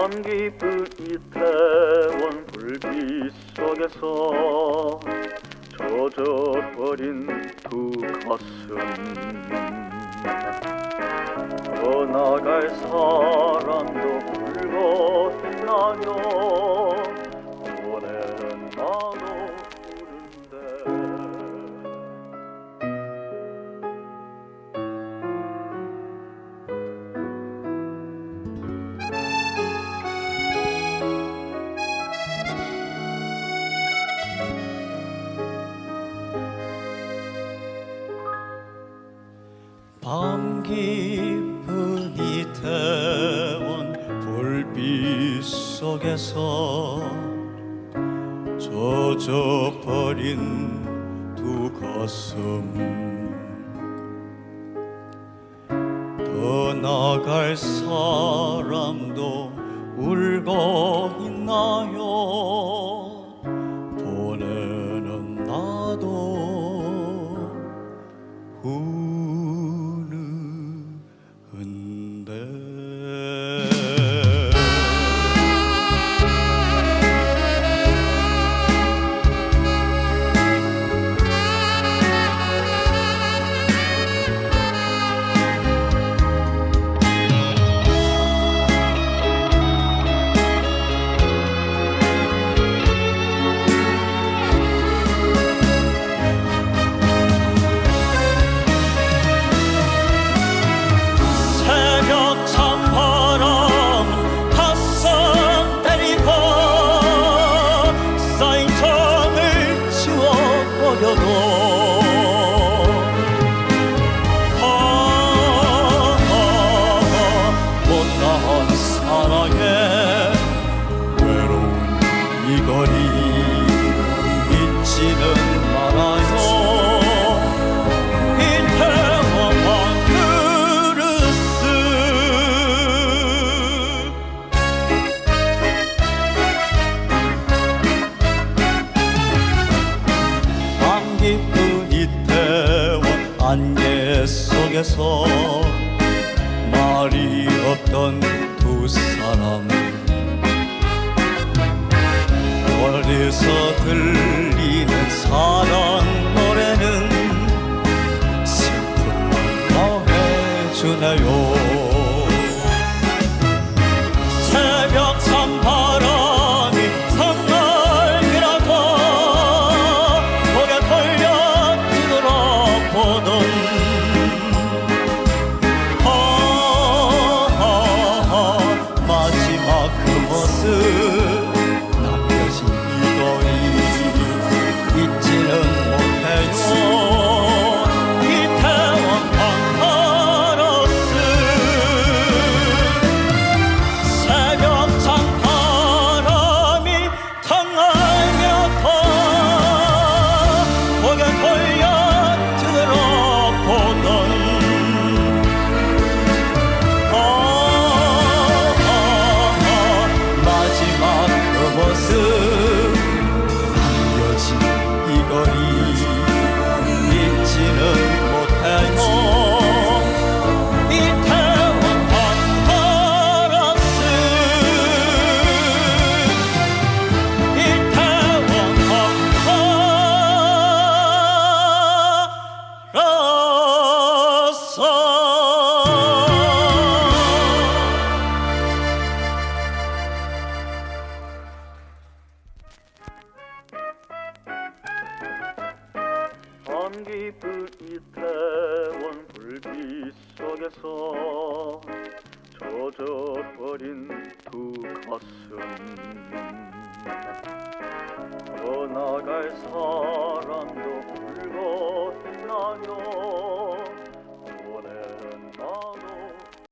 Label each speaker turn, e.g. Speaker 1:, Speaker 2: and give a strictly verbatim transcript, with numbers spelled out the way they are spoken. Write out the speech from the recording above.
Speaker 1: 깊은 이태원 불빛 속에서 젖어버린 두 가슴, 떠나갈 사람도 울고 있나요? 노래는 나도 부른데.
Speaker 2: 밤 깊은 이태원 불빛 속에서 젖어버린 두 가슴, 떠나갈 사람도 울고 있나요? 보내는 나도 흐르는데. 못다한 사랑에 외로운 이 거리 잊지는 말아요. 이태원 밥그릇을 밤 깊은 이태원 안개 속에서 말이 없던 두 사람, 멀리서 들리는 사랑 노래는 슬픔을 더해주네요. 새벽 찬바람이 선날이라도 고개 돌려 뒤돌아보던 그 모습, 남겨진 이 거리 잊지는 못해요. 이태원 밤가로스 새벽 찬바람이 탕하며 더 고개 돌려 들어보던 남겨진 이 거리 잊지는 못해요. 이태원 밤가로스 이태원 밤가로스.
Speaker 1: 밤 깊은 이태원 불빛 속에서 젖어버린 두 가슴, 떠나갈 사람도 울고 있나요?